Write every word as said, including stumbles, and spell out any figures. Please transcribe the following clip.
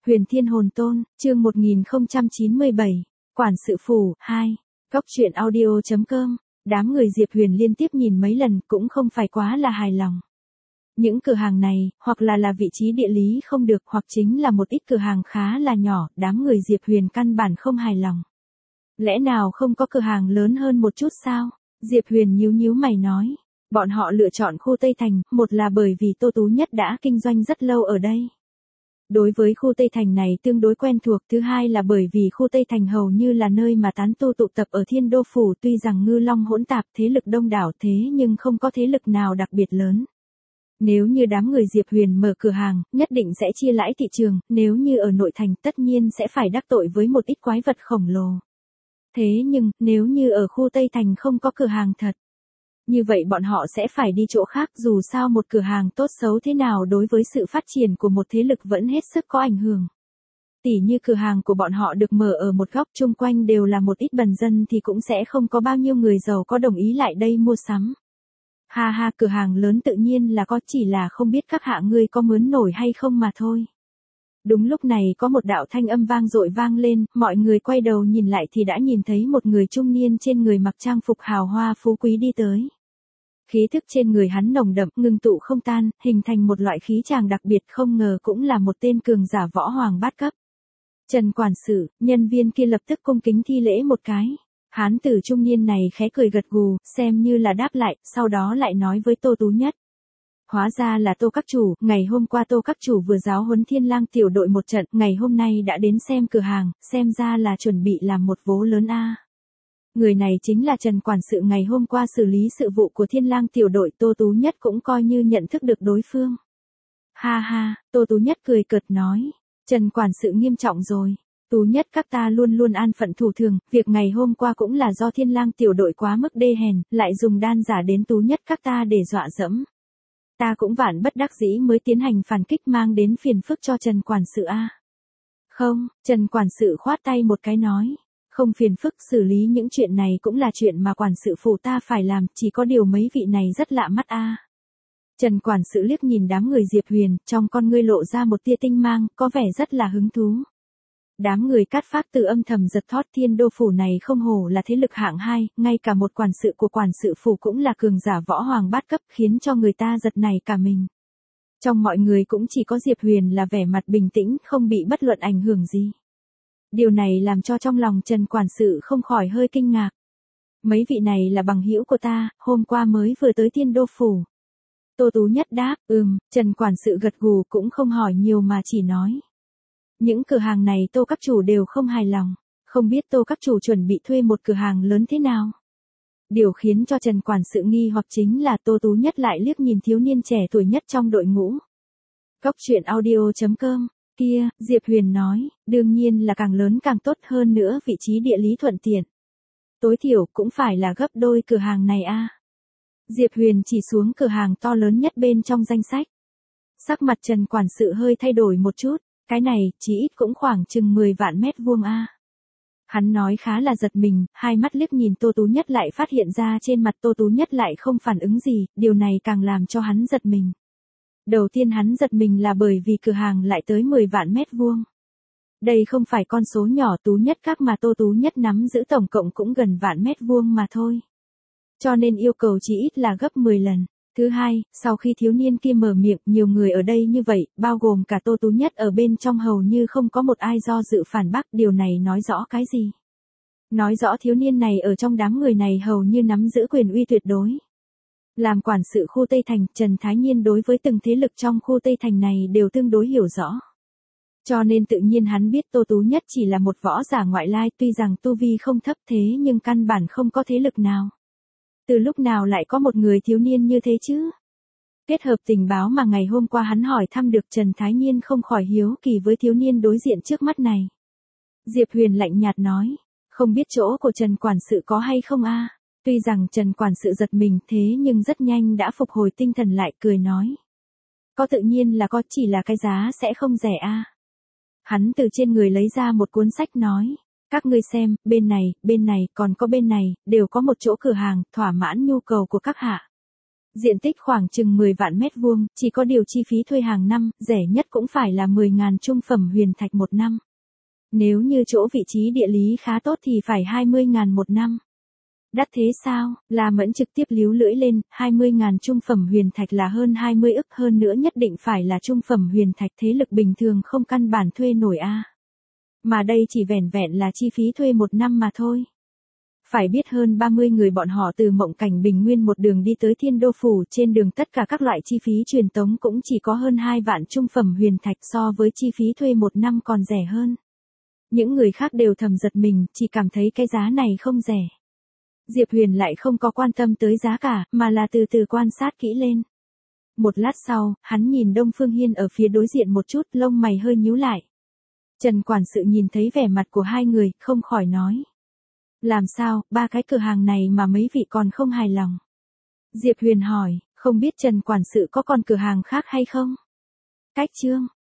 Huyền Thiên Hồn Tôn, chương một nghìn không trăm chín mươi bảy, Quản sự phủ, hai. Góc truyện audio chấm com. Đám người Diệp Huyền liên tiếp nhìn mấy lần cũng không phải quá là hài lòng. Những cửa hàng này, hoặc là là vị trí địa lý không được hoặc chính là một ít cửa hàng khá là nhỏ, đám người Diệp Huyền căn bản không hài lòng. Lẽ nào không có cửa hàng lớn hơn một chút sao? Diệp Huyền nhíu nhíu mày nói. Bọn họ lựa chọn khu Tây Thành, một là bởi vì Tô Tú Nhất đã kinh doanh rất lâu ở đây. Đối với khu Tây Thành này tương đối quen thuộc, thứ hai là bởi vì khu Tây Thành hầu như là nơi mà tán tu tụ tập ở Thiên Đô Phủ, tuy rằng ngư long hỗn tạp thế lực đông đảo thế nhưng không có thế lực nào đặc biệt lớn. Nếu như đám người Diệp Huyền mở cửa hàng, nhất định sẽ chia lãi thị trường, nếu như ở nội thành tất nhiên sẽ phải đắc tội với một ít quái vật khổng lồ. Thế nhưng, nếu như ở khu Tây Thành không có cửa hàng thật, như vậy bọn họ sẽ phải đi chỗ khác, dù sao một cửa hàng tốt xấu thế nào đối với sự phát triển của một thế lực vẫn hết sức có ảnh hưởng. Tỉ như cửa hàng của bọn họ được mở ở một góc chung quanh đều là một ít bần dân thì cũng sẽ không có bao nhiêu người giàu có đồng ý lại đây mua sắm. Ha ha, cửa hàng lớn tự nhiên là có, chỉ là không biết các hạ ngươi có mướn nổi hay không mà thôi. Đúng lúc này có một đạo thanh âm vang dội vang lên, mọi người quay đầu nhìn lại thì đã nhìn thấy một người trung niên trên người mặc trang phục hào hoa phú quý đi tới. Khí thức trên người hắn nồng đậm, ngưng tụ không tan, hình thành một loại khí chàng đặc biệt, không ngờ cũng là một tên cường giả võ hoàng bát cấp. Trần quản sự, nhân viên kia lập tức cung kính thi lễ một cái. Hán tử trung niên này khẽ cười gật gù, xem như là đáp lại, sau đó lại nói với Tô Tú Nhất. Hóa ra là Tô các chủ, ngày hôm qua Tô các chủ vừa giáo huấn Thiên Lang tiểu đội một trận, ngày hôm nay đã đến xem cửa hàng, xem ra là chuẩn bị làm một vố lớn a. Người này chính là Trần quản sự ngày hôm qua xử lý sự vụ của Thiên Lang tiểu đội, Tô Tú Nhất cũng coi như nhận thức được đối phương. Ha ha, Tô Tú Nhất cười cợt nói, Trần quản sự nghiêm trọng rồi. Tú Nhất các ta luôn luôn an phận thủ thường, việc ngày hôm qua cũng là do Thiên Lang tiểu đội quá mức đê hèn, lại dùng đan giả đến Tú Nhất các ta để dọa dẫm. Ta cũng vạn bất đắc dĩ mới tiến hành phản kích mang đến phiền phức cho Trần quản sự a. Không, Trần quản sự khoát tay một cái nói, không phiền phức, xử lý những chuyện này cũng là chuyện mà quản sự phủ ta phải làm, chỉ có điều mấy vị này rất lạ mắt a. Trần quản sự liếc nhìn đám người Diệp Huyền, trong con ngươi lộ ra một tia tinh mang, có vẻ rất là hứng thú. Đám người Cát Phác từ âm thầm giật thót, Thiên Đô Phủ này không hổ là thế lực hạng hai, ngay cả một quản sự của quản sự phủ cũng là cường giả võ hoàng bát cấp, khiến cho người ta giật nảy cả mình. Trong mọi người cũng chỉ có Diệp Huyền là vẻ mặt bình tĩnh, không bị bất luận ảnh hưởng gì. Điều này làm cho trong lòng Trần quản sự không khỏi hơi kinh ngạc. Mấy vị này là bằng hữu của ta, hôm qua mới vừa tới Thiên Đô Phủ. Tô Tú Nhất đáp, ừm, Trần quản sự gật gù cũng không hỏi nhiều mà chỉ nói. Những cửa hàng này Tô các chủ đều không hài lòng, không biết Tô các chủ chuẩn bị thuê một cửa hàng lớn thế nào. Điều khiến cho Trần quản sự nghi hoặc chính là Tô Tú Nhất lại liếc nhìn thiếu niên trẻ tuổi nhất trong đội ngũ. Góc truyện audio chấm com, kia, Diệp Huyền nói, đương nhiên là càng lớn càng tốt, hơn nữa vị trí địa lý thuận tiện. Tối thiểu cũng phải là gấp đôi cửa hàng này a. Diệp Huyền chỉ xuống cửa hàng to lớn nhất bên trong danh sách. Sắc mặt Trần quản sự hơi thay đổi một chút. Cái này, chỉ ít cũng khoảng chừng mười vạn mét vuông a. Hắn nói khá là giật mình, hai mắt liếc nhìn Tô Tú Nhất lại phát hiện ra trên mặt Tô Tú Nhất lại không phản ứng gì, điều này càng làm cho hắn giật mình. Đầu tiên hắn giật mình là bởi vì cửa hàng lại tới mười vạn mét vuông. Đây không phải con số nhỏ, Tú Nhất các mà Tô Tú Nhất nắm giữ tổng cộng cũng gần vạn mét vuông mà thôi. Cho nên yêu cầu chỉ ít là gấp mười lần. Thứ hai, sau khi thiếu niên kia mở miệng, nhiều người ở đây như vậy, bao gồm cả Tô Tú Nhất ở bên trong hầu như không có một ai do dự phản bác, điều này nói rõ cái gì? Nói rõ thiếu niên này ở trong đám người này hầu như nắm giữ quyền uy tuyệt đối. Làm quản sự khu Tây Thành, Trần Thái Nhiên đối với từng thế lực trong khu Tây Thành này đều tương đối hiểu rõ. Cho nên tự nhiên hắn biết Tô Tú Nhất chỉ là một võ giả ngoại lai, tuy rằng tu vi không thấp thế nhưng căn bản không có thế lực nào. Từ lúc nào lại có một người thiếu niên như thế chứ? Kết hợp tình báo mà ngày hôm qua hắn hỏi thăm được, Trần Thái Nhiên không khỏi hiếu kỳ với thiếu niên đối diện trước mắt này. Diệp Huyền lạnh nhạt nói, không biết chỗ của Trần quản sự có hay không a? Tuy rằng Trần quản sự giật mình thế nhưng rất nhanh đã phục hồi tinh thần lại, cười nói. Có, tự nhiên là có, chỉ là cái giá sẽ không rẻ a. Hắn từ trên người lấy ra một cuốn sách nói. Các ngươi xem, bên này, bên này, còn có bên này, đều có một chỗ cửa hàng, thỏa mãn nhu cầu của các hạ. Diện tích khoảng chừng mười vạn mét vuông, chỉ có điều chi phí thuê hàng năm, rẻ nhất cũng phải là mười nghìn trung phẩm huyền thạch một năm. Nếu như chỗ vị trí địa lý khá tốt thì phải hai mươi nghìn một năm. Đắt thế sao? La Mẫn trực tiếp líu lưỡi lên, hai mươi nghìn trung phẩm huyền thạch là hơn hai mươi ức, hơn nữa nhất định phải là trung phẩm huyền thạch, thế lực bình thường không căn bản thuê nổi a. Mà đây chỉ vẻn vẹn là chi phí thuê một năm mà thôi. Phải biết hơn ba mươi người bọn họ từ Mộng Cảnh Bình Nguyên một đường đi tới Thiên Đô Phủ, trên đường tất cả các loại chi phí truyền tống cũng chỉ có hơn hai vạn trung phẩm huyền thạch, so với chi phí thuê một năm còn rẻ hơn. Những người khác đều thầm giật mình, chỉ cảm thấy cái giá này không rẻ. Diệp Huyền lại không có quan tâm tới giá cả, mà là từ từ quan sát kỹ lên. Một lát sau, hắn nhìn Đông Phương Hiên ở phía đối diện một chút, lông mày hơi nhíu lại. Trần quản sự nhìn thấy vẻ mặt của hai người, không khỏi nói. Làm sao, ba cái cửa hàng này mà mấy vị còn không hài lòng? Diệp Huyền hỏi, không biết Trần quản sự có còn cửa hàng khác hay không? Cách chương